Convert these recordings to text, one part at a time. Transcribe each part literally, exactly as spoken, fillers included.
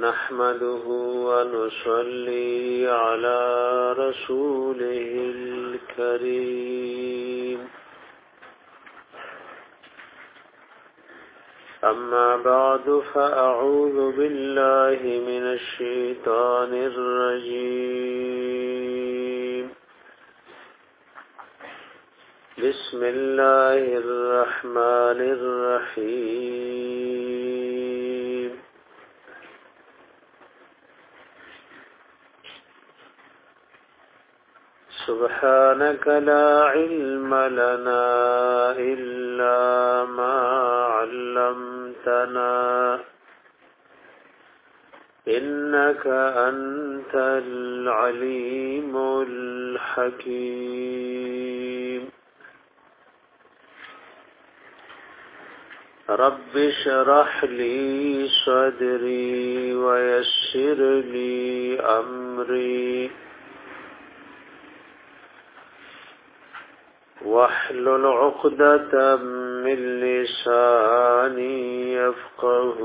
نحمده ونصلي على رسوله الكريم أما بعد فأعوذ بالله من الشيطان الرجيم بسم الله الرحمن الرحيم سبحانك لا علم لنا إلا ما علمتنا إنك أنت العليم الحكيم رب اشرح لي صدري ويسر لي أمري واحلل عقدة من لساني يفقه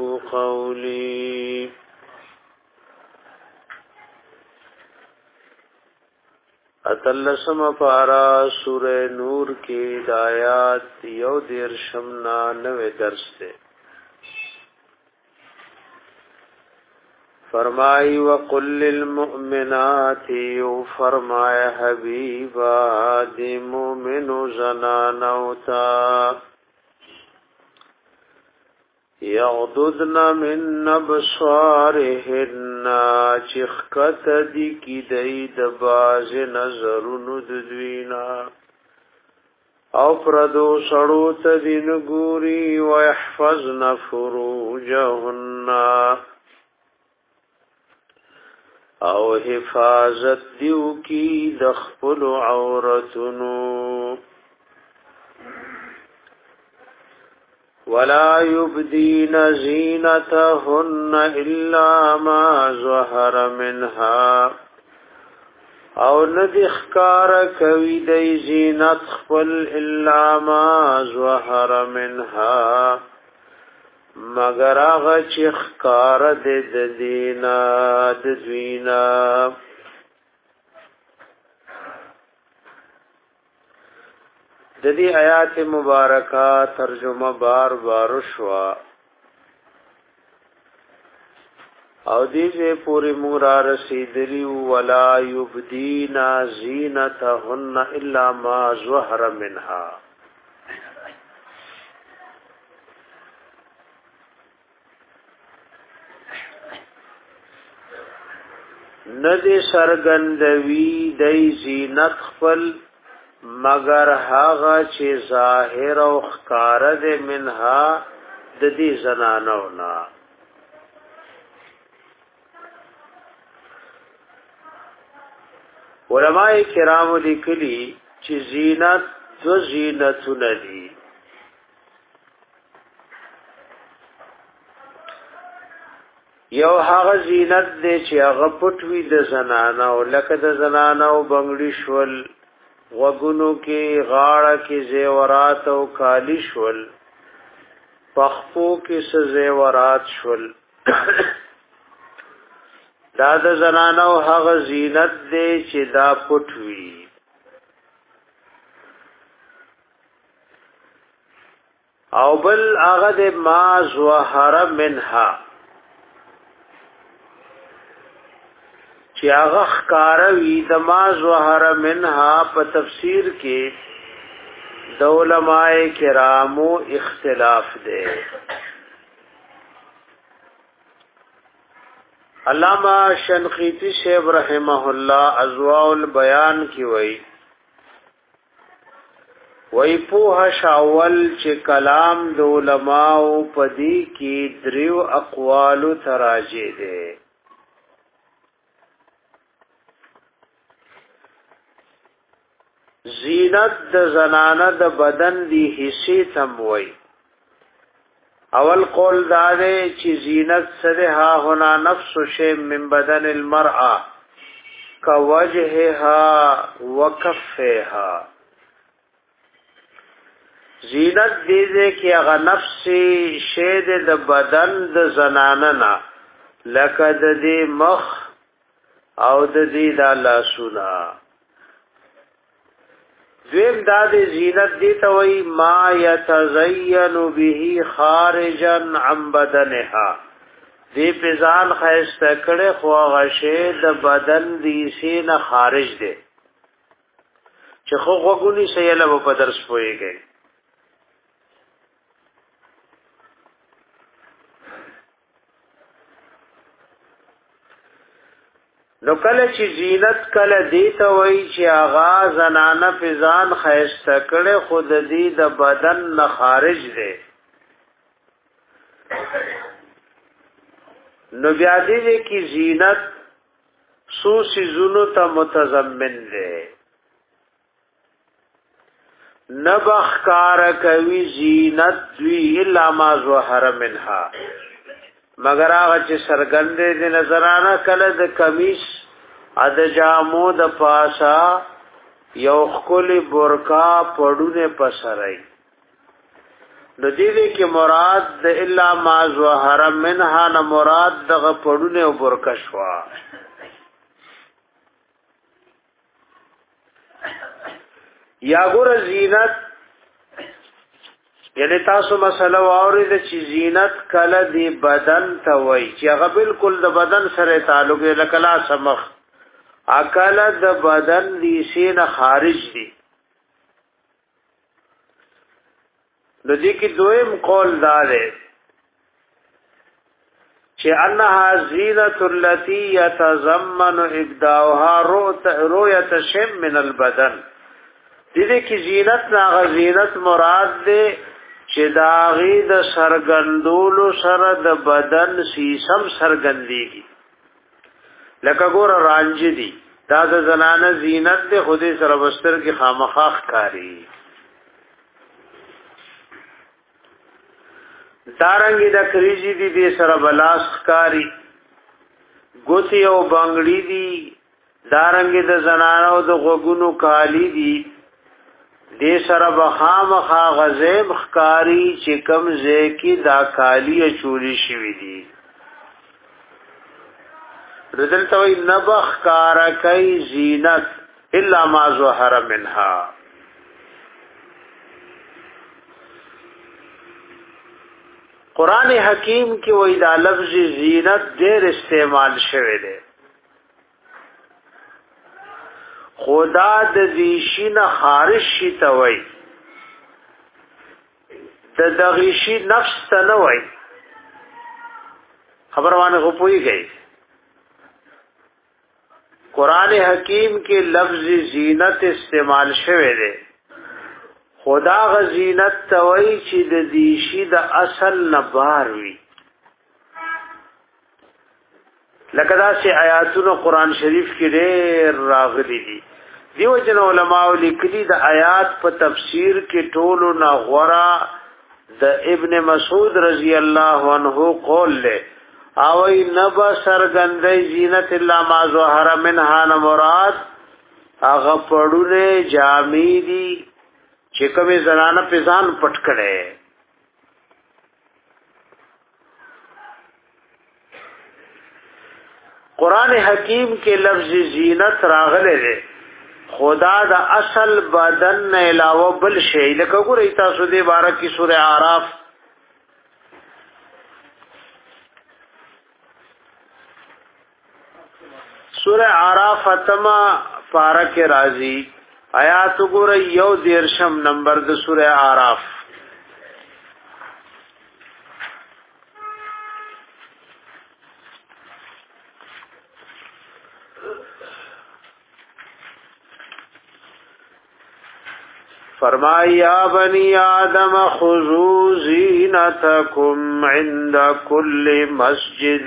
قولي اتلسم پارا سورہ نور کی ہدایات یو دیر شمنا نوے درس دے فرمائی وقل للمؤمنات یو فرمایا حبیبا دی مومن زنانوتا یغددن من ابصارهن چخکت دی کی دی دباز نظرن ددوینا او پردو سڑو تدین گوری ویحفظن فروجهن او حفاظت دیو کی دخپل عورتنو ولا يبدين زينتهن إلا ما ظهر منها او ندخکار کوي دی زینت خپل الا ما ظهر منها مگر هغه چې ښکار د دینا د دوینا د دې آیات مبارکه ترجمه بار بار شوا او دې پوری مورا رسیدلی ولا یبدینا زینتهن الا ما ظهر منها ندی سرګندوی دای زینت خپل مگر هاغه چې ظاهر او ښکار ده منها د دې زنانو نا علماء کرام لیکلي چې زینت دو زینتونه دي یو هغه زینت دی چې هغه پټوي د زنانو لکه د زنانو بنگړي شول وګونو کې غاړه کې زیورات او کالی شول پخپو کې زیورات شول دا د زنانو هغه زینت دی چې دا پټوي او بل هغه د ما ظهر منها چې هغه ښکاروي د ما ظهر منها په تفسیر کې د علماء کرامو اختلاف دی علامہ شنقیطی شیخ رحمه الله اضواء البیان کی وای وای په شاول چې کلام د علماء په دې کې دریو اقوال تراجه دي زینت د زنانه د بدن دی حصے تموي اول قول داره چې زینت سره ها هنا نفس شی من بدن المرأه كوجهها وكفها زینت دې دې کې هغه نفس شی د بدن د زنانه نه لکه د دې مخ او د دې د لاسونه. دویم دا د زینت دی ته وای ما یتزین به خارجا عن بدنها، دې په ځان خیسته کړي خو غشه د بدن دی سینه خارج دی چې خو غوګونی سیاله په درس پويږي. نو کله چې زینت کله دیته وای چې آغاز زنانه فزان خیسته کړي خود دې د بدن نه خارج دی. نو بیا دې کې زینت سو سيزونو ته متضمن دی. نبخ کار کوي زینت وی الا ما ظهر منها، مگر هغه چې سرګندې د نظرانه کله د کمیس ا د جامو د پاسا یو خولي برقا پړونه پسرای. نو دې کې مراد د الا ما ظهر منها نه مراد دغه پړونه او برقا شوا. یا ګور زینت یعنی تاسو مسله واورید چې زینت کله دی بدن ته وای چې هغه بالکل د بدن سره تعلق لري، کلا سمخ اکل د بدن دی سینه خارج دی. د دې کې دویم قول دار چې انها زینت التي يتضمن ابداؤها رؤيه شيء من البدن. دې کې زینت ناغه زینت مراد ده چې داغي د سرګندولو سره د بدن سیسم سرګندېږي. لکه ګور رانج دي دا د زنانه زینت ده، خوده سره بستر کې خامخاخ کاری. دارنګي د کریزي دي د سره بلاس کاری، ګوتی او بنگړی دي. دارنګي د زنانو د غوګونو کالی دي، دې سره بخامخا غزيب خکاری چې کم زکی دا کالی چولی شوی دي. رذل توي نبخ کارا کای زینت الا ما ظهر منها. قران حکیم کې وې دا لفظ زینت ډېر استعمال شوی دی. خدا د دیشین خارج شي ته وای، د دغیشی نفس ته نه وای. خبر وانه خو پويږي قران حکیم کې لفظ زینت استعمال شوی دی. خدا غ زینت ته وای چې د دیشی د اصل نه بار وي. لکه دا چې آیاتونو قران شریف کې ډېر راغلي دي. دیو جن علماء لیکلي د آیات په تفسیر کې ټولو نه غورا د ابن مسعود رضی الله عنه قول له اوي نبا سرګندې زینت الا ما ظهر منها نه مراد هغه پړونه جامې دي چې کومه زنانه په ځان پټ کړي. قران حکیم کې لفظ زینت راغله ده، خدا دا اصل بدن نه علاوه بل شی. لکه ګورئ تاسو دې بارک کی سوره اعراف سوره اعراف اتما پارک راضی آیات ګورئ یو دیرشم نمبر د سوره اعراف. فرمایا یا بنی آدم خذوا زینتکم عند کل مسجد.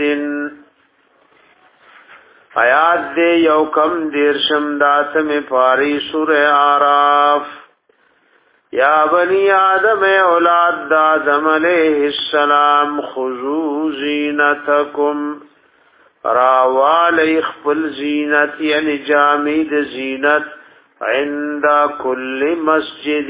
آیات دے یو کم دیرشم داتم پاری سورہ آراف. یا بنی آدم اولاد آدم علیہ السلام خذوا زینتکم راوال اخفل زینت یعنی جامید زینت عند کل مسجد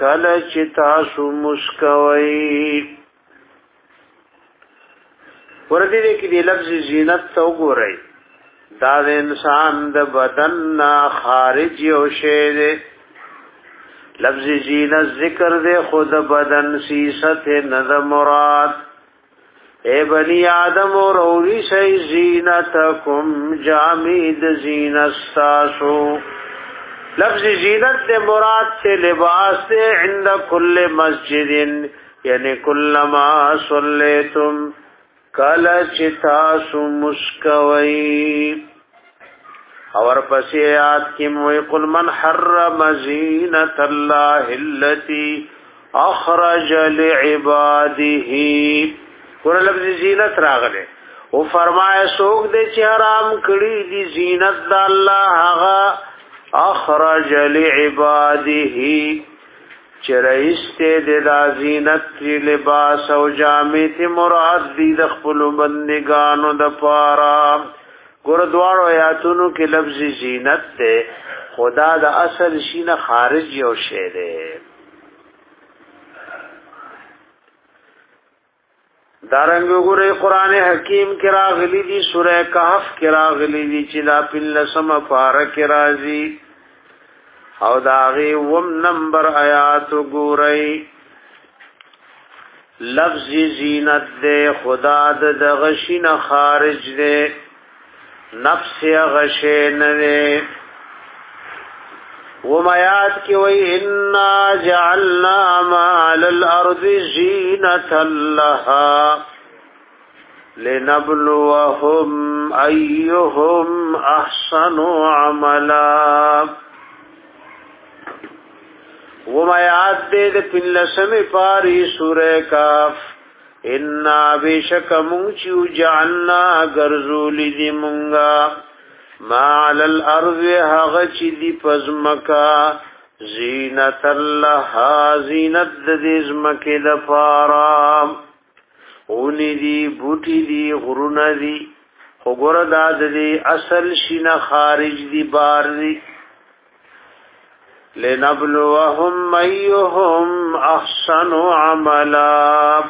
کل چتاسو مسکوی. ورته دې کې د لفظ زینت تو ګورئ دا د انسان د بدن خارج یو شی دی لفظ زینت ذکر دے خود بدن سیست نظر مراد اے بنی آدم اور اوری سی زینتکم جامید زینت ساسو لفظ زینت دے مراد سے لباس دے عند کل مسجد یعنی کلما صلیتم کل چتاسو مسکوئی اور پس آیات کی موئی قل من حرم زینت اللہ اللتی اخرج لعباده قرآن لفظ زینت راغلے وہ فرمائے سوک دے چی حرام کری دی زینت دا اللہ آغا اخرج لعباده چرائستے دے دا زینت تی لباس و جامعت مراد دی دخپلو بندگانو دا پارا گردوارو آیاتونو کی لفظ زینت تے خدا دا اصل شین خارج یو شے دے دارنگو گرے قرآن حکیم کرا غلی دی سورہ کہف کرا غلی دی چلا پلسم پارک رازی او داغی وم نمبر آیاتو گورئی لفظ زینت دے خدا دا غشین خارج دے نفس غشین دے ومیات کی وی انا جعلنا مال الارض زینتا لها لنبلوهم ایهم احسن عملا ومیات دے دے پنلسم پاری سورہ کاف انا بیشک منچو جعلنا گرزولی دی منگا ما علی الارض حغچ دی پزمکا زینت اللہ زینت دی زمک دفارا اونی دی بوٹی دی غرون دی خگرداد دی اصل شین خارج دی بار دی لنبلوهم ایهم احسن عملا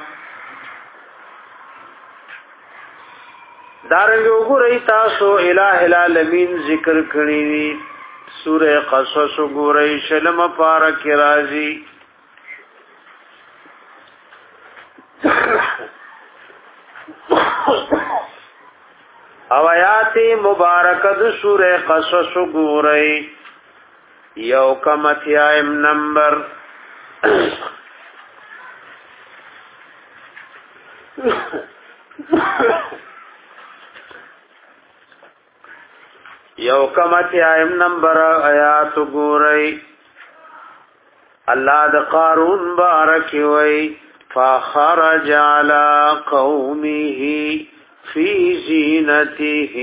دارنگو گورئی تاسو الہ العالمین ذکر کرنی سورہ قصص گورئی شلم پارک رازی او آیات مبارکد سورہ قصص گورئی یو کمتیائم نمبر یو کمتیائم نمبر آیات گورئی اللہ دا قارون بارکی وی فخرج علی قومه فی زینته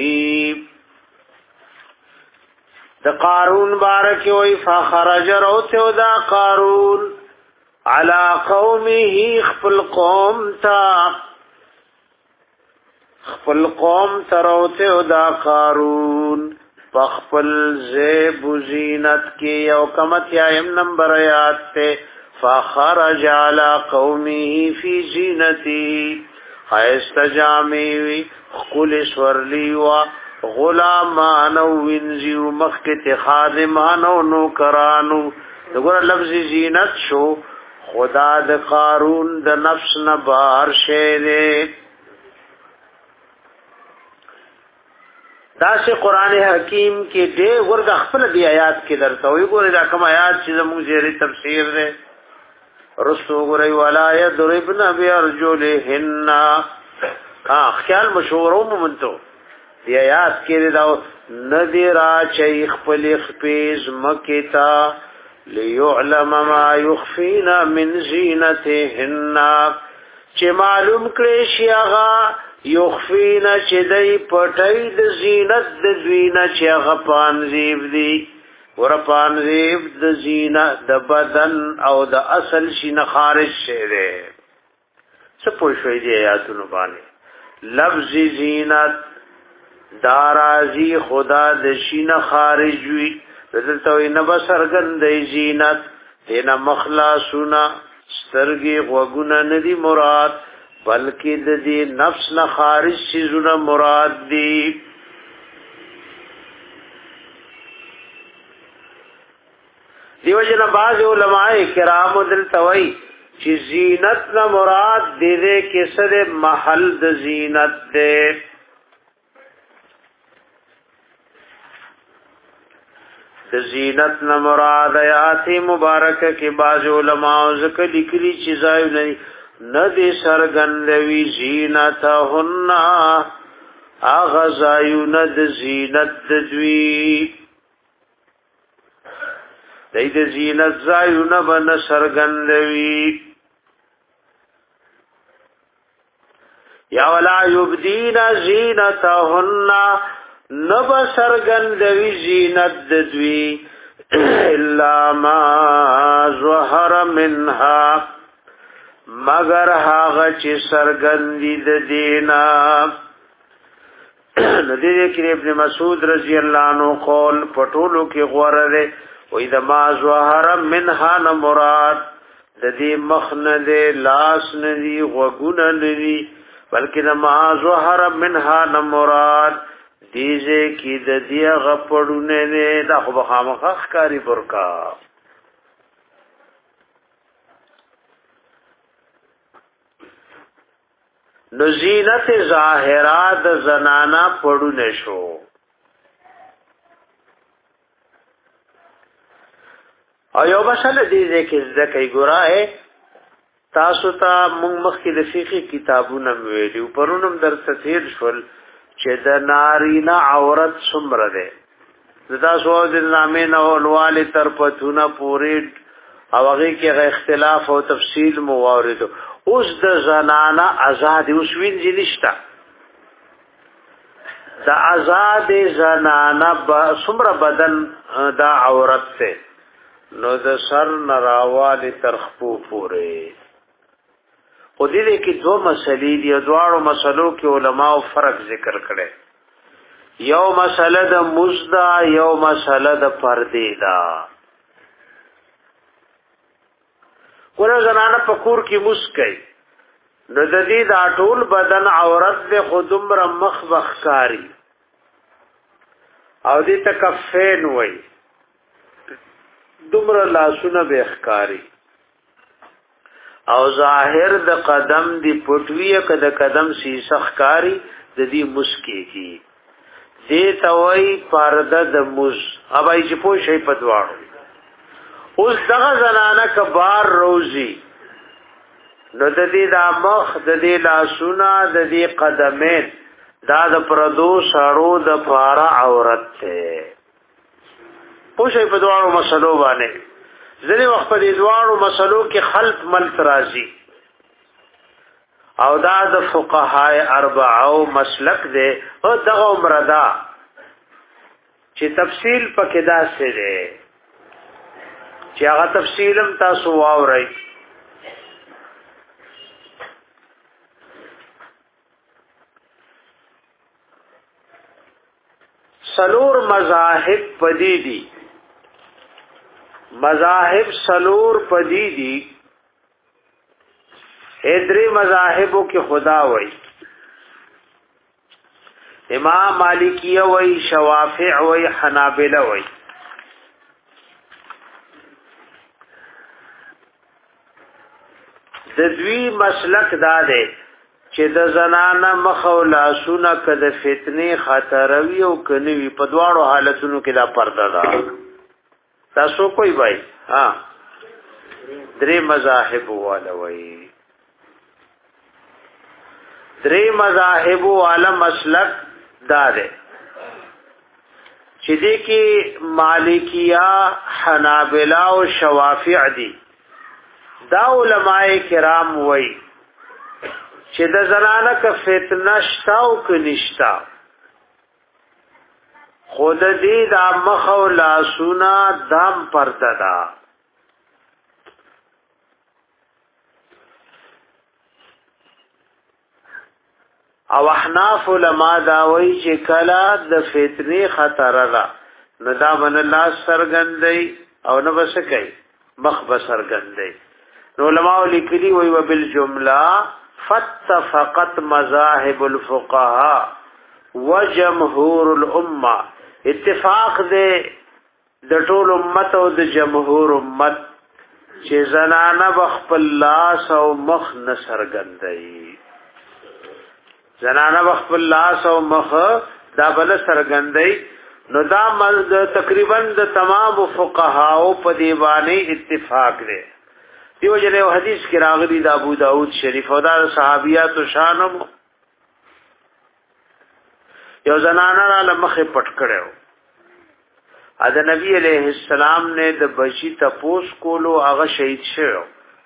دا قارون بارکی وی فخرج روتو دا قارون علی قومه خپل قوم تا خپل قوم تروتو دا قارون پخپل زیب زینت کی یو کمت یایم نمبر آیات تے فخرج علی قومه فی زینتی خیست جامیوی خکل سورلیوا غلامانو وینزیو مخکت خادمانو نوکرانو دگورا لفظ زینت شو خدا د قارون د نفس نبار شیده دا سے قرآن حکیم کے دے ورگا خپل دی آیات کی درتا ہوئی گوری دا کم آیات چیزا مونگ زیری تفسیر دے رسو گوری ولا یدربن بیارجولہن خیال مشورو ممنتو دی آیات کی دے داو ندی را چی خپل خپیز مکتا لیعلم ما یخفین من زینتہن چی معلوم کریشی آغا یخفینا چی دی پتای د زینت د دوینا چی اغا پانزیب دی ورا پانزیب د زینت د بدن او د اصل شین خارج شیده سپوشوی دی آیاتونو بانی لفظ زینت دارازی خدا د شین خارج وی بدلتوی نبا سرگن دی زینت دینا مخلاسونا سترگی غوگونا ندی مراد بلکې د دې نفس نه خارج شیزونه مراد دي. دیو جن بعض علماء کرام دلته وایي چې زینت نه مراد دې کې سره محل د زینت ده. د زینت نه مراد آیات مبارکه کې بعض علماء ذکر لیکلي چې ځای نه نه دې سرګندوي زینتهن اغزایون د زینت د دوی دای د زینت زایون بن سرګندوي یا ولا یبدین زینتهن نب سرګندوی زینت د دوی الا ما ظهر منها مگر هغه چې سرګندی د دینا. ندی کې ابن مسعود رضی الله عنه قول پټولو کې غوړه و اذا ما ظهر منها نه مراد د دې مخ نه د لاس نه دی وګونه نه دی بلکې ما ظهر منها نه مراد دیزه کی د دې غپړونه نه دا خو بخامخ ښکاری برکا. نو زینت ظاهرات زنانا پړونه شو. او یو مسله دیزه کې ځکه ګورای تاسو ته موږ مخکې د فقہی کتابونه ویلو پرونم در تفسیر شول چې د نارینا عورت څومره ده دا سو د نامې نه ولواله تر پتونه پورې او هغه کې اختلاف او تفصیل موارد اوس د زنانه آزاد اوس وینځي نشتا د آزاد زنانه څومره بدن دا عورت ته نو د سر نراواله تر خپو پورې. خو دې کې دوه مسلې دي دواړو مسلو کې علماو فرق ذکر کړي. یو مسله د مزدا یو مسله د پردې دا. ګوره زنانه په کور کې مسکي نو د دې د ټول بدن عورت د خودم را مخ بخکاری او دې تکفین وای دومره لاسونه به ښکاری او ظاهر د قدم دی پټویه که د قدم سیسه ښکاری د دې مسکی کی دې توي پرده د مز اوبای چې پوه شي په دواړو. اوس دغه زنانه کبار روزي نو د دې د مخ د دې لاسونه د دې قدمین دا د پردو سړو د فارا عورت ته پوه شي په دواړو مسلو باندې. ځنې وخت په دې دواړو مسلو کې خلط ملت راځي او دا د فقهای اربعو مسلک دی او دغه عمردا چې تفصیل پکې دا څه دی چې هغه تفصیلم تاسو واورئ. سلور مذاهب پدی دي مذاهب سلور پدی دي ادری مذاهبو کې خدا وای امام مالکیه وای شوافع وای حنابلہ وای. د دوی مسلک دا دی چې د زنانه مخولا سونه کده فتنه خطروي او کني په دواړو حالتونو کې دا پرده ده. تاسو کوئی بھائی ها درې مذاهب والا وای درې مذاهب والا مسلک دا ده چې دې کې مالکیه حنابلہ او شوافع دي. دا علماء کرام وای چې د زنانه ک فتنه شتاو ک نشتا خود دې د مخ او لاسونه دام پرده دا. او احناف علماء دا وای چې کلا د فتنه خطر را نو دا من الله سرګندې او نو بس کوي مخ بسرګندې. علماء لیکلي وی وبالجمله فاتفقت مذاهب الفقهاء وجمهور الامه اتفاق دې د ټول امت او د جمهور امت چې زنانه بخپل لاس او مخ نسرګندای زنانه بخپل لاس او مخ دا بل سرګندای نو دا مرد تقریبا د تمام فقهاو په دیوانی اتفاق دی دیو جره حدیث کې راغلی د ابو داود شریف او د صحابیات شانم یو زنانه را مخ پټ کړو ا د نبی علیہ السلام نے د بچی تپوس کولو هغه شهید شو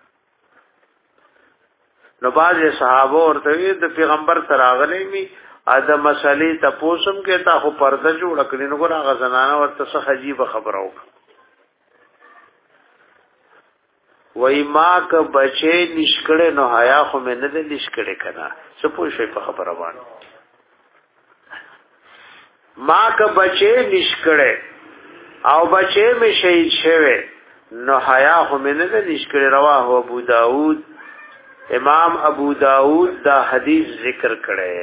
نو باز صحابه ورته د پیغمبر تراغلی می ا د مسلې تپوسم کې تا خو پرده جوړ کړی نو ګور هغه زنانه ورته څه عجیب خبره وکړه وای ما ک بچی نشکړه نو حیا خو مې نه د نشکړه کنا څه پوه شي په خبره باندې ما ک بچی نشکړه او بچه می شهید شوه نو حیا خو من نه نشکره رواه ابو داود امام ابو داود دا حدیث ذکر کړي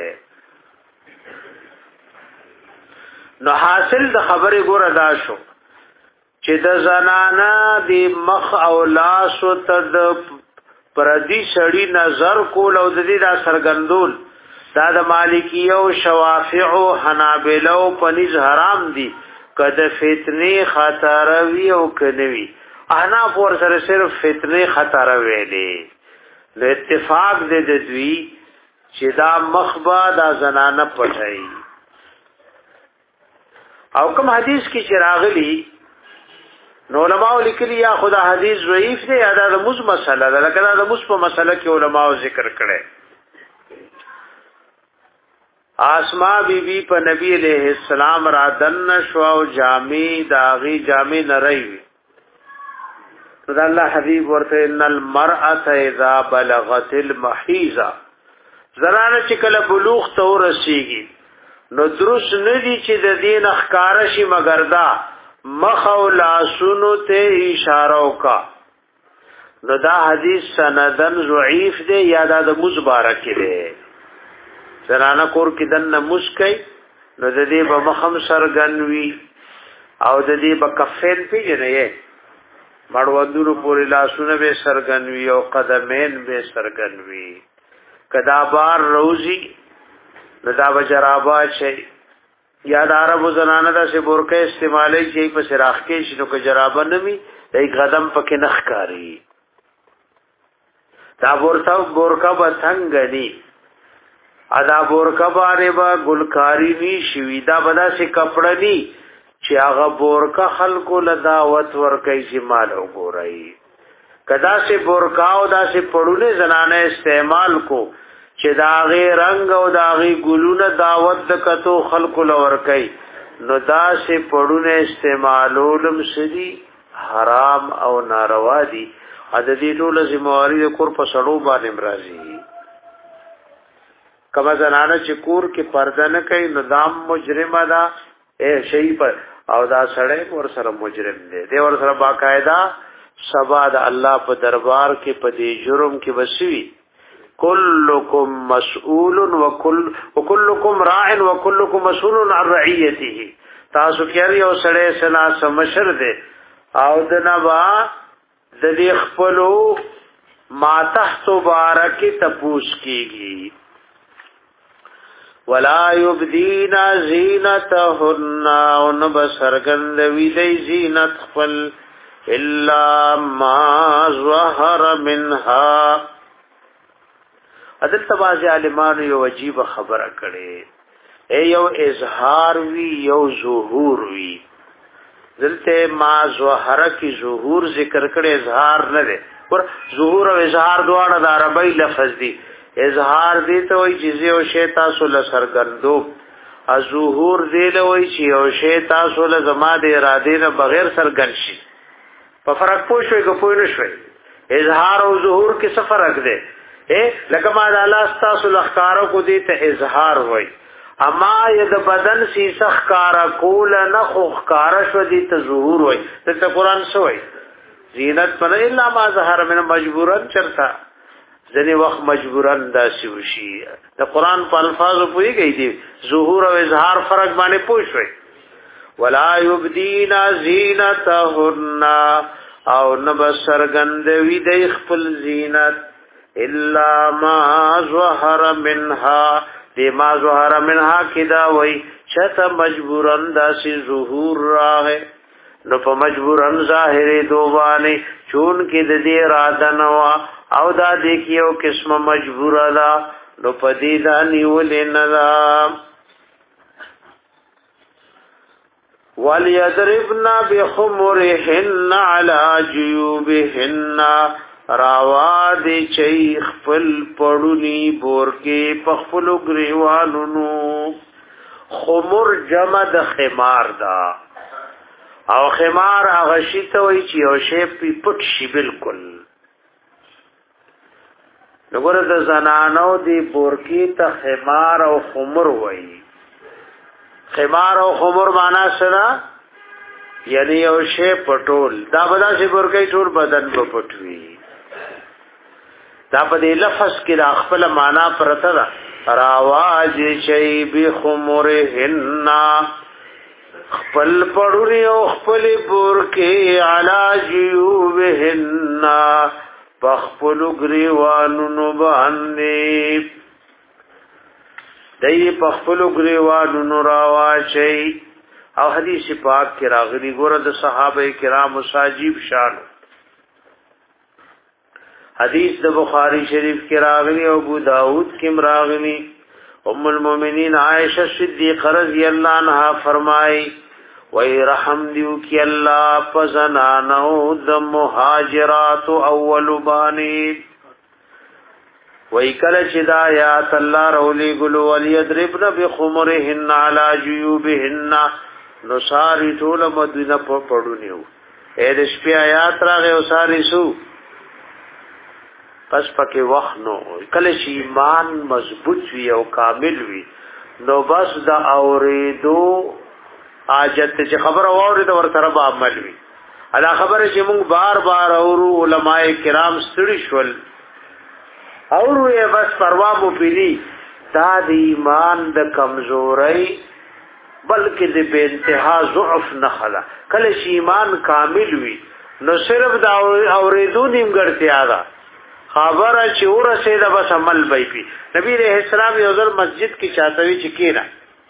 نو حاصل د خبره ګور ادا شو چې د زنانا دی مخ او لاس ته د پردي سړی نظر کول او د دې دا سرګندول دا د مالکیو شوافعو حنابلو پنځ حرام دي کده فتنه خطر وی او کنوی انا پور سره صرف فتنه خطر ویلې د اتفاق د دوی چې دا مخبا دا زنانه پټای او کوم حدیث کې چراغلی نو علماء لیکلي یا خدا حدیث ضعیف دی یا د مز مسله ده لکه دا د مز په مسله کې علماء ذکر کړي اسماء بی بی په نبی علیہ السلام را دن شو او جامی داغي جامی نری تو الله حبیب ورته ان المرأه اذا بلغت المحیض زنانه چې کله بلوغ ته ورسیږي نو درس ندی چې د دین اخکار شي مگر دا مخ او لاسونو ته اشاره وکا نو دا حدیث سندن ضعیف دی یا دا د مبارک دی زنانه کور کې دنه مسکای نو د دې په مخم سرګنوي او د دې په کفین پیژنې مړوندونو پورې لاسونه به سرګنوي او قدمین به سرګنوي کدا بار روزي نو دا بجرابا شي یا د عربو زنانه دا سه بورکه استعمالي شي په سراخ کې شنو که جرابه نمي دای قدم پکې نخ کاری دا ورته بورکا به څنګه دی ادا بورکا باندې با ګلکاری نی شوی دا بدا سي کپڑا نی چې هغه بورکا خلکو له دعوت ورکای شي مال وګورای کدا سي بورکا او دا سي پړونه زنانه استعمال کو چې داغه رنگ او داغه ګلونه دعوت د کتو خلکو له ورکای نو دا سي پړونه استعمالولم سدي حرام او ناروا دي ا د دې ټول ذمہواری کور په سړو باندې مرضی کما زنانه چې کور کې پرده نه کوي نظام مجرم ده اے شی پر او دا سړی ور سره مجرم دی دی ور سره باقاعده سبا د الله په دربار کې په دې جرم کې وسوي کلکم مسئول وکل وکلکم راع وکلکم مسئول عن رعیته تاسو کې یو سړی سنا سمشر دی او د نبا د دې خپلو ما تحت بارک تپوس کیږي ولا يبدين زينتهن ان بسرغند ویلی زینت خپل الا ما ظهر منها عدل تباز عالمانو یو عجیب خبره کړي اے یو اظهار وی یو ظهور وی دلته ما ظهر کی ظهور ذکر کړي اظهار نه ده پر ظهور او اظهار دواړه د عربی لفظ دي اظهار دی ته وای چې یو شی تاسو له سرګندو از ظهور دی له وای چې یو شی تاسو له زما د اراده نه بغیر سرګن شي په فرق پوه شوي که پوه نه شوي اظهار او ظهور کې څه فرق دی اے لکه ما د الله تاسو لخکارو کو دی ته اظهار وای اما ید بدن سی سخکارا کول نه خو خکارا شو دی ته ظهور وای ته قرآن سوای زینت پر الا ما ظهر من مجبورن چرتا ځنې وخت مجبورن داسې وشي. د قران په الفاظو پوهیږي دي ظهور او اظهار فرق باندې پوښوي. ولا یبدینا زینتهن او نبصر گندوی د خپل زینت الا ما ظهر منها دی ما ظهر منها کدا وای چته مجبورن داسې ظهور راغې نو په مجبورن ظاهر دوبانه چون کې د دې اراده نوا او دا دیکھیو قسمه مجبور ده نو پدې دا نیول نه ده. وليضربنا بخمرهن على جيوبهن راوا دي چي خپل پړونی بورکي پخپلو گریوانونو. خمر جمع د خمار دا او خمار هغه شی ته وای چې او شی پټ شي بالکل. نګوره د زنانو دی بورکی ته خمار او خمر وای. خمار او خمر معنا سره یعنی او شی پټول دا بدا شی بورکی ټول بدن په پټوي. دا په دې لفظ کې د خپل معنا پرته ده. راواج شی بخمرهن خپل پړوري او خپل بورکی علا جیوبهن پخپلو گریوانونو باندې دای پخپلو گریوانونو راواشي. او حدیث پاک کې راغلي ګوره د صحابه کرام مصاجب شان حدیث د بخاری شریف کې راغلي او ابو داود کې راغلي. ام المؤمنین عائشہ صدیقہ رضی اللہ عنہا فرمائی وی رحم دیو کی اللہ پزنانو د مهاجرات اول بانی وی کل چدایات اللہ رولی گلو ولیدربن بخمرهن علی جیوبهن نصاری طول مدینہ پا پڑونیو. اے دشپی آیات راغے و ساری سو پس پکې وخت نو کله چې ایمان مضبوط وي او کامل وي نو بس دا اوریدو حاجت چې خبره واورید ور سره به عمل وي. ادا خبره چې موږ بار بار اورو علماء کرام ستړي شول اورو یې بس پروا مو پیلي دا د ایمان د کمزوري بلکې د بے انتها ضعف نه خلا. کله چې ایمان کامل وي نو صرف دا اوریدو نیمګړتیا ده خبره چې ورسېده بس عمل به پی. نبی رحمت السلام یو ځل مسجد کې چاته وی چې کینا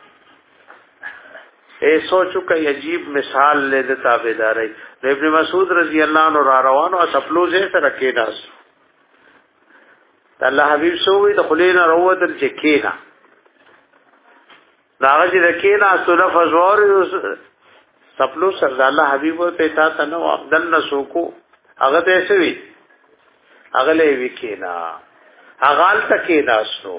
اے سوچو کای عجیب مثال له د تابعداري. ابن مسعود رضی الله عنه را روانو خپلوزه سره کېناس الله حبیب سوې د خلینا روتل چې کینا داغه چې کینا سره فزور خپلو سره الله حبیب ته تا تنو عبدل نسوکو هغه ته سوي اغله وکینا اغال تکینا سو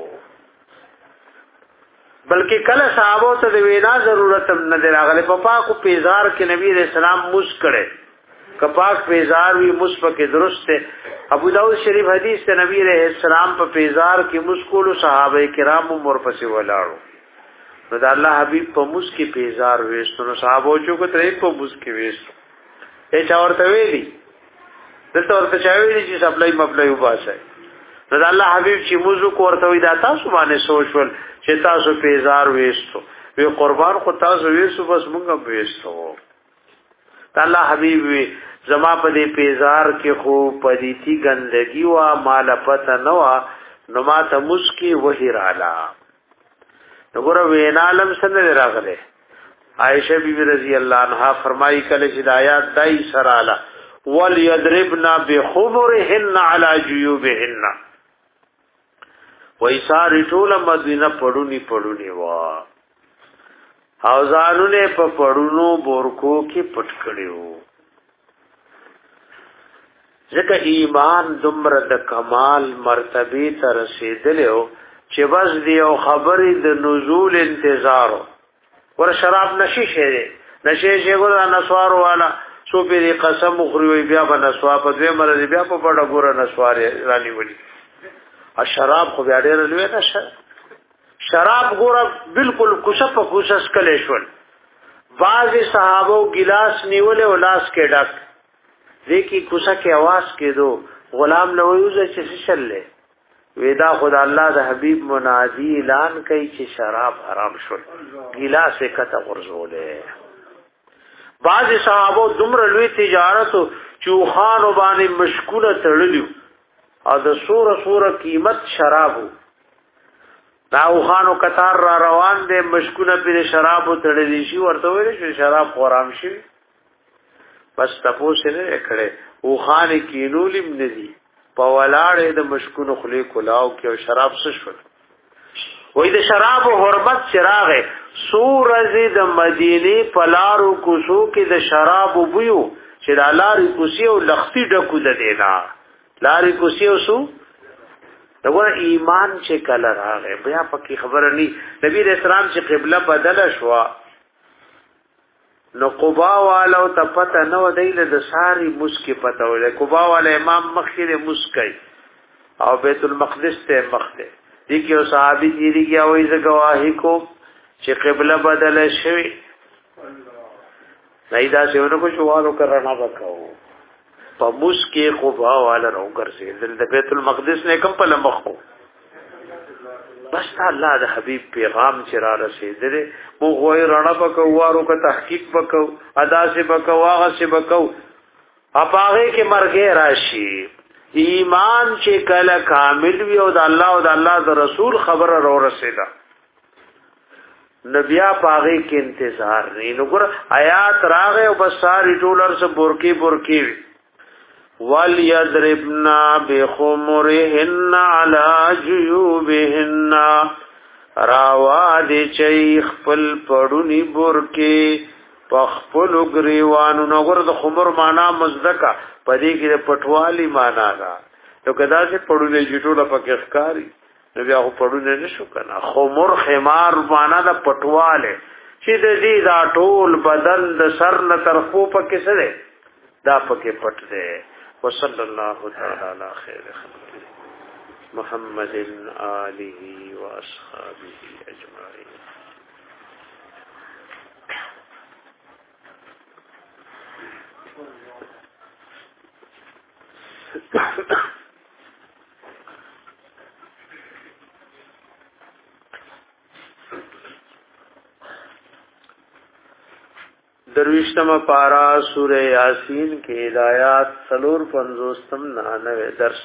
بلکې کله صحابو ته د وینا ضرورت نه دی راغله. په پاکو پیزار کې نبی رسول الله مس کړي کپاک پیزار وی مس پکې درست ہے. ابو داؤد شریف حدیث ته نبی رسول الله په پیزار کې مسکول صحابه کرام مور پسې ولاړو نو د الله حبیب په مس کې پیزار وېستو نو صحابو چې کو ترې په مس کې وېستو اے چا ورته ویلي دلته ورته چاوي چې سپلای مپلای وباسه نو د الله حبيب چې موضوع ورته وي دا تاسو باندې سوچول چې تاسو پیزار وېستو وی قربان خو تاسو وېستو بس مونږ وېستو. د الله حبيب زما په دې پیزار کې خو پدې تي ګندګي وا مال پته نو نو ما ته مسکی وਹੀ رااله. وګوره وینالم سره راغله عائشہ بیبی رضی الله عنها فرمایي کله چې آیات دای سراله وَلْيَضْرِبْنَا بِخُمُرِهِنَّ عَلَى جُيُوبِهِنَّ وَإِسَارِ ټول مدینه پړونی پړونی وا او ځانونه په پړونو بورکو کې پټ کړیو. ځکه ایمان دمر د کمال مرتبه ته رسیدلو چې بس دی او خبرې د نزول انتظار ور شراب نشي شه نشي شه ګور نسوار والا سو پیری قسم خوري بیا په نسوا په دوی مرزي بیا په پړه ګور نسوار رانی ولي. ا شراب خو بیا ډېر لوي نشه شراب ګور بالکل کوشه په کوشه سکلې شول. بعض صحابو ګلاس نیول او لاس کې ډک دیکي کوشه کې आवाज کې دو غلام له ویوزه چې شلې ودا خدای الله د حبیب منادی اعلان کوي چې شراب حرام شول ګلاس کته ورزولې بعض صحابه دومره لوی تجارت چوخان باندې مشکوله تړلیو او د سوره سوره قیمت شرابو دا خوانو قطار را روان دي مشکوله په شرابو تړلی شي ورته ویل شي شراب حرام شي بس تاسو نه کړه او خان کینولم ندي په ولاړې د مشکونو خلی کلاو کې او شراب څه شو وې د شراب حرمت چراغه سورزي د مدینه پلارو کوسو کې د شراب بویو چې د لاري کوسي او لختي ډکو د دینا لاري کوسي او سو دغه ایمان چې کله راغی بیا پکې خبره ني نبی رسول الله چې قبله بدل شو نو قبا والو ته پته نو دیله د ساری مسکی پته ولې قبا والا امام مخکې مسکی او بیت المقدس ته مخته دي کې او صحابي دي کې او ایزه گواہی کو چې قبله بدل شوی نه دا څنګه کو شوالو کرنا وکاو په مسکی قبا والا نو ګرځي د بیت المقدس نه کوم په لمخو بس الله د حبيب پیغام چې را رسیدره مو غوي رڼا پکو وارو کا تحقیق پکو ادا سے پکو واغه سے پکو اپاغه کې مرګه راشي ایمان چې کله کامل وي او د الله او د الله د رسول خبره رو رسیدا نبیا پاغه کې انتظار نه نو ګر آیات راغه او بس ساری ټولر سے برکی برکی وَلْيَضْرِبْنَا بِخُمُرِهِنَّ عَلَى جُيُوبِهِنَّ راوا دي چي خپل پړونی برکه پخپل غریوانو نګور د خمر معنا مزدکا پدې کې د پټوالی معنا دا نو کدا چې پړونی جټوله پکې ښکاری نو بیا خو پړونی نشو کنه خمر خمار معنا د پټواله چې د دې دا ټول بدن د سر نه طرفو پکې سره دا پکې پټ دی وصلى الله تعالى على خير خلقه محمد آله وأصحابه أجمعين درویشتم پارا سورہ یاسین کے ہدایات سلور پنزوستم نانوے درس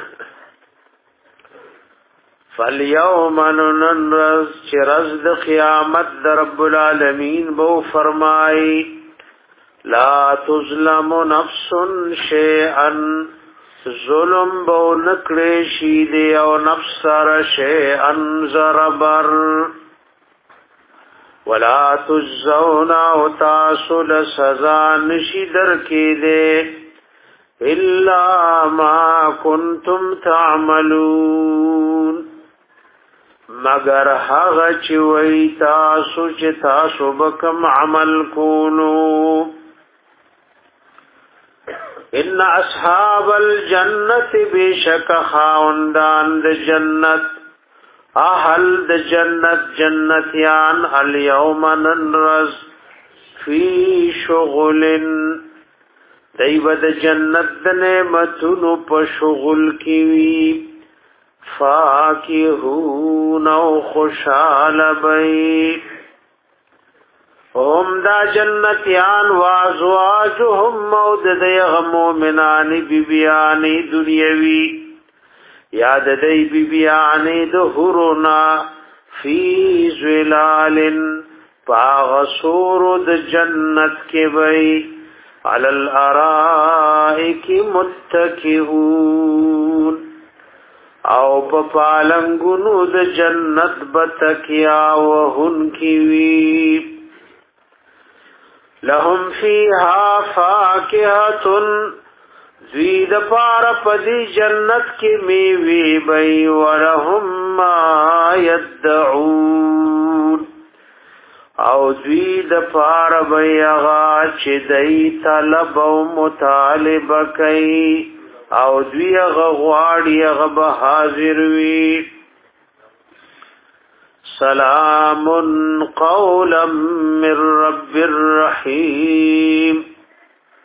فَالْيَوْمَ نُنَرَّزْ چرز د قیامت در رب العالمین بو فرمائی لا تظلم نفس شیئا ظلم بو نکڑیشی دی او نفس سر شیئا زربر ولا تجزون او تاسو لسزا نشی در کی دے الا ما کنتم تعملون مگر هغه چې وی تاسو چې تاسو بکم عمل کولو ان اصحاب الجنه بشک خاوندان د جنت اهل د جنت جنتیان اليوم ننرز فی شغل دیو د جنت د نعمتونو په شغل کی وی فاکهون او خوشحال بی هم دا جنتیان وازواجهم مود دیغ مومنانی بیبیانی دنیاوی یاد دی بیبیانی دهرونا فی زلال پاغسور د جنت کے بی علی الارائک متکئون او په پالنګونو د جنت بتکیا وهن کی وی لهم فیها فاکهه زید پار پدی جنت کی میوی بی ولهم ما یدعون او زید پار بی اغا چی دی طلب و مطالب کئی او دوی غواړي غب حاضر وی سلام قولا من رب الرحیم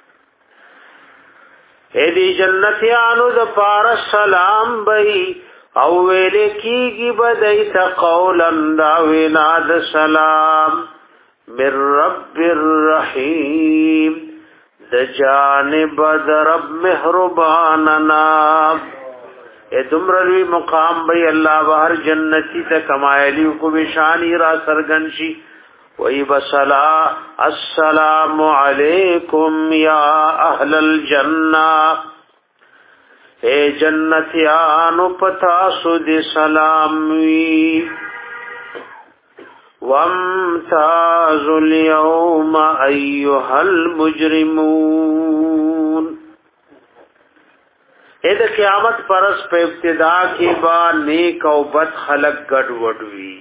اې دی جنتیانو د پار سلام بی او ویل کیږي بدایت قولا دا وینا د سلام من رب الرحیم د جانب د رب مهرباننا اے دمروی مقام بی اللہ بہر جنتی تا کمائلی کو بشانی را سرگنشی وی بسلا السلام علیکم یا اہل الجنہ اے جنتیانو پتاسو دی سلامی وامتاز اليوم ایوہ المجرمون اے دا قیامت پرس پہ ابتدا کی با نیک او بد خلق گڑ وڈوی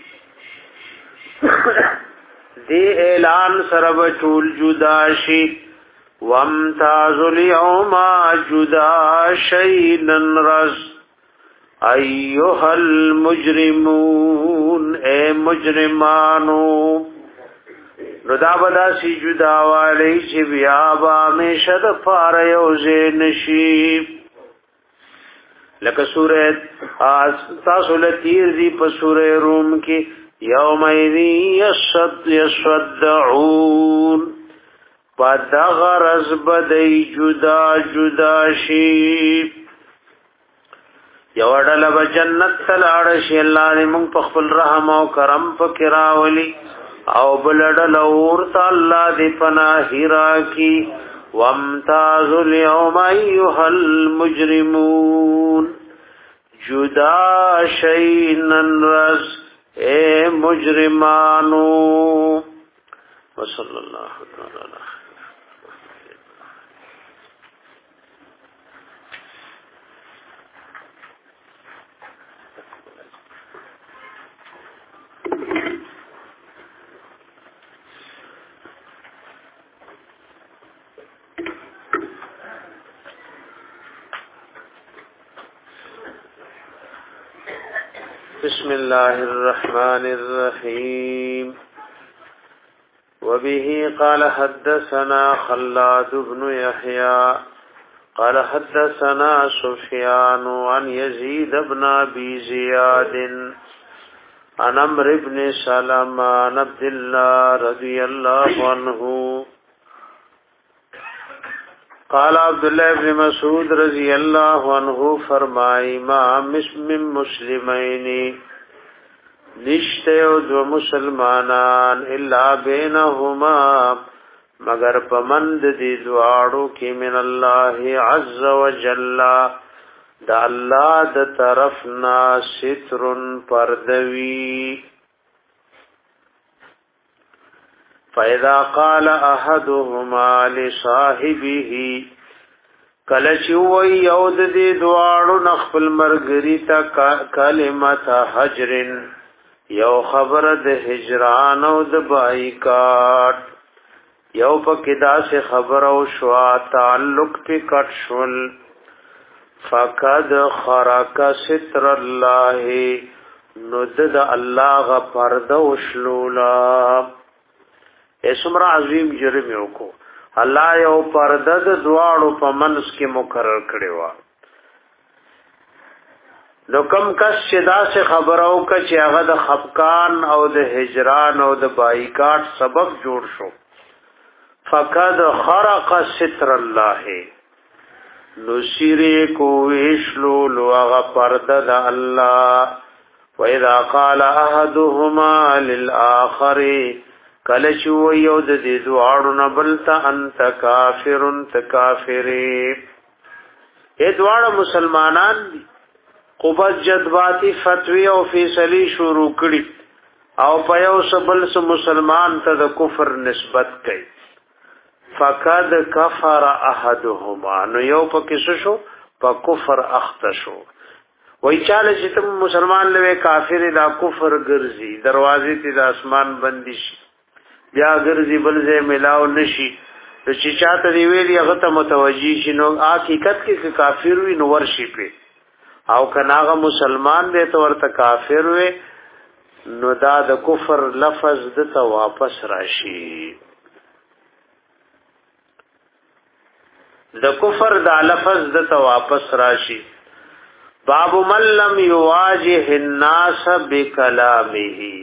دی اعلان سرب ټول جدا شي وامتاز اليوم جدا شیئن رس ایوہ المجرمون اے مجرمانو ندا بدا سی جدا والی چی بیابا میں شد پار یوزے نشیب لکہ سورہ تاسول تیر دی پا سورہ روم کی یوم ایدی یشد یشدعون پا دغرز بدی جدا جدا شیب یوڑل بجنت تلارشی اللہ نے منگ پخبل رحم و کرم پکراولی او بلڈل اورتا اللہ دی پناہی راکی وامتاز اليوم ایوہ المجرمون جدا شینن رس اے مجرمانو وصلی اللہ تعالی بسم الله الرحمن الرحيم وبه قال حدثنا خلاد بن يحيى قال حدثنا سفيان عن يزيد بن ابي زياد عن عمرو بن سلمة عن عبد الله رضي الله عنه قال عبد الله بن مسعود رضی اللہ عنہ فرمائی ما من مسلمین نشتے دو مسلمانان الا بینہما مگر پمند دی دعاڑو کی من اللہ عز وجل دا اللہ دا طرفنا ستر پردوی فَإِذَا قَالَ أَحَدُهُمَا لِصَاحِبِهِ کلچوی یود دی دوارو نخفل مرگری تا کلمت حجر یو خبر د هجران او د بایکاٹ یو پکدا سے خبر او شوا تعلق پی کٹ شول فقد خرق ستر اللہ ندد اللہ غ پرد وشلولا اسمر عظیم جرم یو کو الله یو پرده د دواړو په منځ کې مقرر کړی و نو کم کس چې دا څه خبرو ک چې هغه د خفقان او د هجران او د بایکاټ سبب جوړ شو فقد خرق ستر الله نو سیره کو ویشلو لو هغه پرده د الله واذا قال احدهما للاخر کله چې یو د دې دواړو نه بلته انت کافر انت کافری اې دواړه مسلمانان دي قبض جذباتی فتوی او فیصلی شروع کړي او په یو سبل سم مسلمان ته د کفر نسبت کوي فقد کفر احدهما نو یو پکې شو په کفر اخته شو وای چاله چې تم مسلمان لوي کافر دا کفر ګرځي دروازې ته د اسمان بندي شي بیا ګرځي بل ځای ملاو نشي چې چاته دی ویلي هغه ته متوجي شي نو حقیقت کې کافر وي نو ورشي په او کناغه مسلمان دی ته ورته کافر وي نو دا د کفر لفظ د ته واپس راشي د کفر دا لفظ د ته واپس راشي باب من لم يواجه الناس بكلامه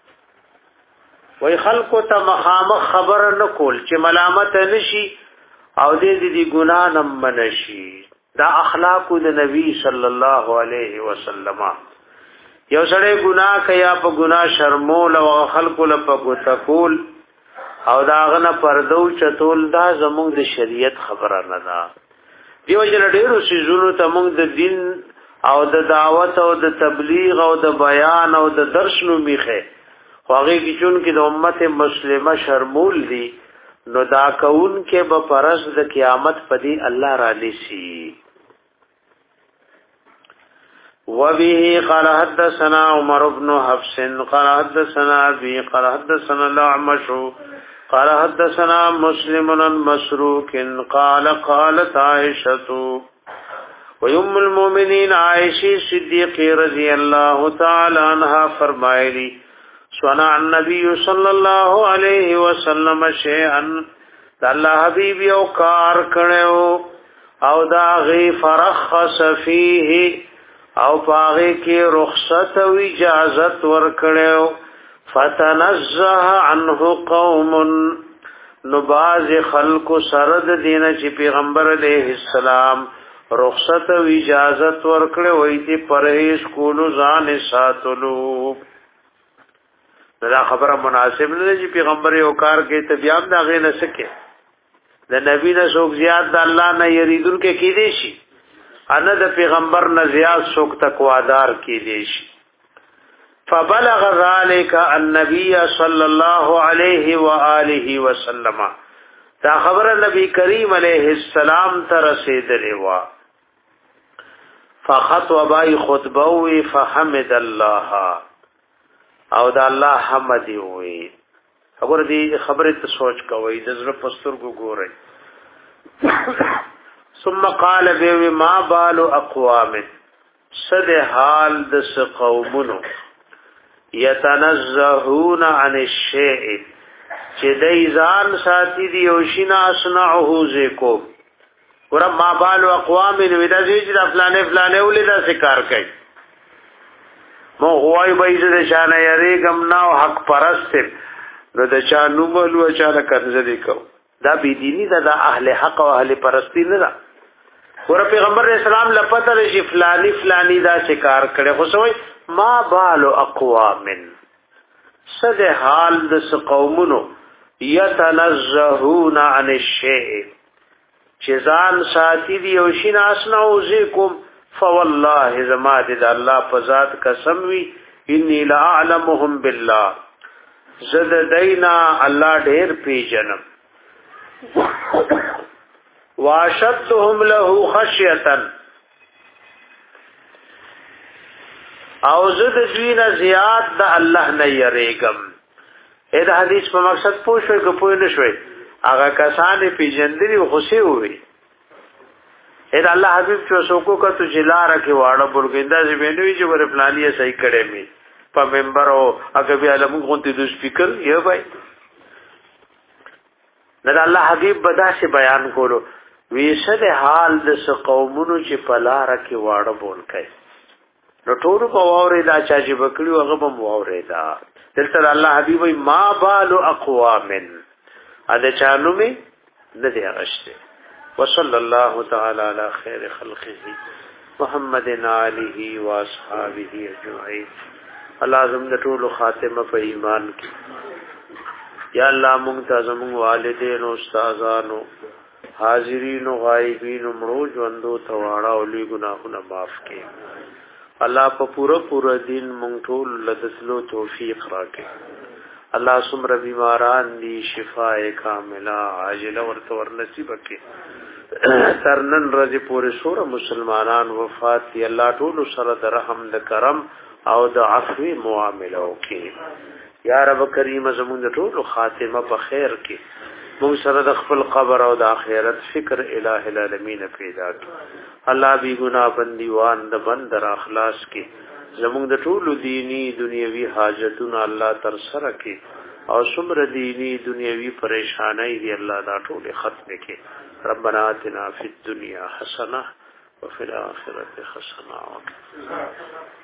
وی خلقو ته مخامخ خبر نه کول چې ملامت نشي او دې دې ګناه نه منشي. دا اخلاق د نبی صلی الله علیه وسلم. یو سړی ګناه کوي په ګناه شرمول او خلقو له په تقول او داغه نه پردو چتول دا زموږ د شریعت خبره نه ده. دیو جن ډیرو سيزونو ته موږ د دین او د دعوت او د تبلیغ او د بیان او د درس نو میخه خواږي کی چون کې د امت مسلمه شرمول دي نو دا کون کې به پرز د قیامت پدی الله را لسی. وبه قال حدثنا عمر بن حفص قال حدثنا ابي قال حدثنا الاعمش قال حدثنا مسلم بن مسروق قال قالت عائشة وام المؤمنين عائشة صدیقہ رضی اللہ تعالی عنہا فرمایلی صنع النبي صلی اللہ علیہ وسلم شیئا اللہ حبیب یو کار کړو او دا غی فرخص فیه او پاغه کې رخصت او اجازت ور کړو فتنزه عنه قوم نباز خلق سرد دین چې پیغمبر علیہ السلام رخصت او اجازت ور کړو وای دي پرهیز کولو ځان ساتلو. دا خبره مناسب نه چې پیغمبر یو کار کې ته بیا دا غي نه سکے د نبی نه څوک زیات د الله نه یریدل کې کې دي شي ان د پیغمبر نه زیات څوک تقوادار کې دي شي. فبلغ ذلك النبي صلى الله عليه واله وسلم دا خبره نبی کریم علیہ السلام ته رسیدلې وا. فخطب بای خطبه فحمد الله او دا الله حمد وي. خبر دې خبره ته سوچ کوی د زړه پستر کو ګورئ. ثم قال به ما بال اقوام صد حال د قومونو يتنزهون عن الشيء چې دای ځان ساتي دی او شینا اسنعه زکو. ور ما بال اقوام ودا چې د فلانه فلانه ولیدا ذکر کوي مو هوای به د شانه یری غم ناو حق پرست نو د چا نوملو چا د کنځلې کو. دا بی دینی دا د اهل حق او اهل پرستی نه ده. ور پیغمبر اسلام لپاره شي فلانی فلانی دا شکار کړي خو سوې ما بال اقوام صد حال د قومونو يتنزهون عن الشيء چزان ساتي دی او شین اسنو زیکم فوالله زما دې الله په ذات قسم وی انی لا اعلمهم بالله زد دینا الله ډیر پیجنم واشدهم له خشیه او زد دوینا زیاد د الله نه یریګم. اې دا حدیث په مقصد پوښوي کو پوه نه شوي هغه کسان پیجندري خوشي وي. اې دا الله حبيب چې څوک کو ته جلاره کې واړه بولګندا چې وینوي چې ور فلانیه صحیح کړي می په منبر او هغه بیا علم غونتی د سپیکر یو بای دا الله حبيب بداسه بیان کولو ویشه حال د قومونو چې پلار کې واړه بول کوي نو ټول په واره دا چا چې بکړي هغه په واره دا دلته الله حبيب ما بال اقوام اده چانو می نه دی غشته. وصلی الله تعالی علی خیر خلقه محمد علیه و اصحابہ اجمعین. الله زم د ټول خاتمه په ایمان کې. یا الله مونږ ته زموږ والدین او استادانو حاضرین او غایبین مړو ژوندو ته واړه او لوی ګناهونه معاف کړي. الله په پورا پورا دین مونږ ټول لدسلو توفیق راکړي. الله سمره بیماران دی شفاء کامله عاجله ورته ور نصیب کړي. ترنن رضی پورې سور مسلمانان وفات دی الله ټول سره د رحم د کرم او د عفو معاملې وکړي. یا رب کریم زموږ ټول خاتمه په خیر کې موږ سره د خپل قبر او د آخرت فکر الٰه العالمین پیدا کړي. الله بی ګناه بندیوان د بندر اخلاص کې زموږ د ټولو دینی دنیوي حاجتونه الله تر سره کې او څومره دینی دنیوي پریشانای دی الله دا ټول ختم کړي. ربنا آتنا فی الدنیا حسنه وفي الآخرة حسنة